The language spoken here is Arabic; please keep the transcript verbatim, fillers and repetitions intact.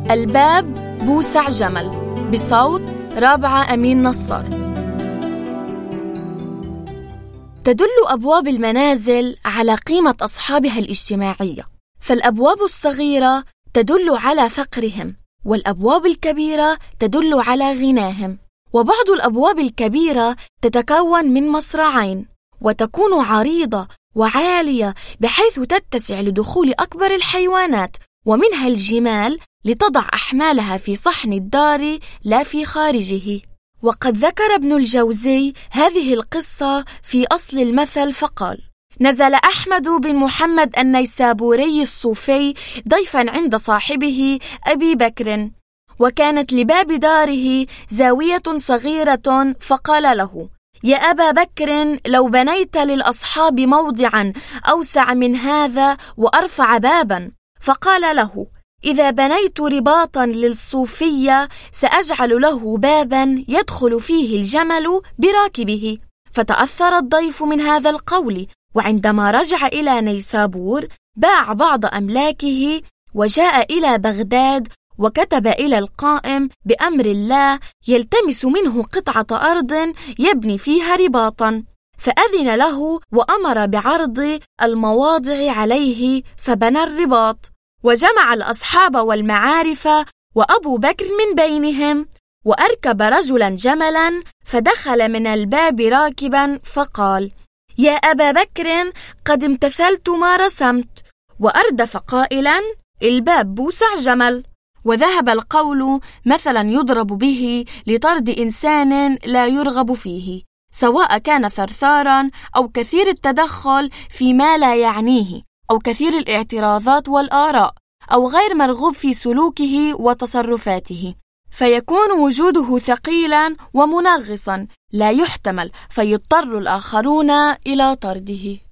الباب بوسع جمل بصوت رابعة أمين نصار. تدل أبواب المنازل على قيمة أصحابها الاجتماعية، فالأبواب الصغيرة تدل على فقرهم، والأبواب الكبيرة تدل على غناهم. وبعض الأبواب الكبيرة تتكون من مصراعين، وتكون عريضة وعالية بحيث تتسع لدخول أكبر الحيوانات ومنها الجمال لتضع أحمالها في صحن الدار لا في خارجه. وقد ذكر ابن الجوزي هذه القصة في أصل المثل فقال: نزل أحمد بن محمد النيسابوري الصوفي ضيفا عند صاحبه أبي بكر، وكانت لباب داره زاوية صغيرة، فقال له: يا أبا بكر، لو بنيت للأصحاب موضعا أوسع من هذا وأرفع بابا. فقال له: إذا بنيت رباطا للصوفية سأجعل له بابا يدخل فيه الجمل براكبه. فتأثر الضيف من هذا القول، وعندما رجع إلى نيسابور باع بعض أملاكه وجاء إلى بغداد، وكتب إلى القائم بأمر الله يلتمس منه قطعة أرض يبني فيها رباطا، فأذن له وأمر بعرض المواضع عليه، فبنى الرباط وجمع الأصحاب والمعارف، وأبو بكر من بينهم، وأركب رجلا جملا فدخل من الباب راكبا، فقال: يا أبا بكر، قد امتثلت ما رسمت، وأردف قائلا: الباب بوسع جمل. وذهب القول مثلا يضرب به لطرد إنسان لا يرغب فيه، سواء كان ثرثارا أو كثير التدخل فيما لا يعنيه، أو كثير الاعتراضات والآراء، أو غير مرغوب في سلوكه وتصرفاته، فيكون وجوده ثقيلا ومنغصا لا يحتمل، فيضطر الآخرون إلى طرده.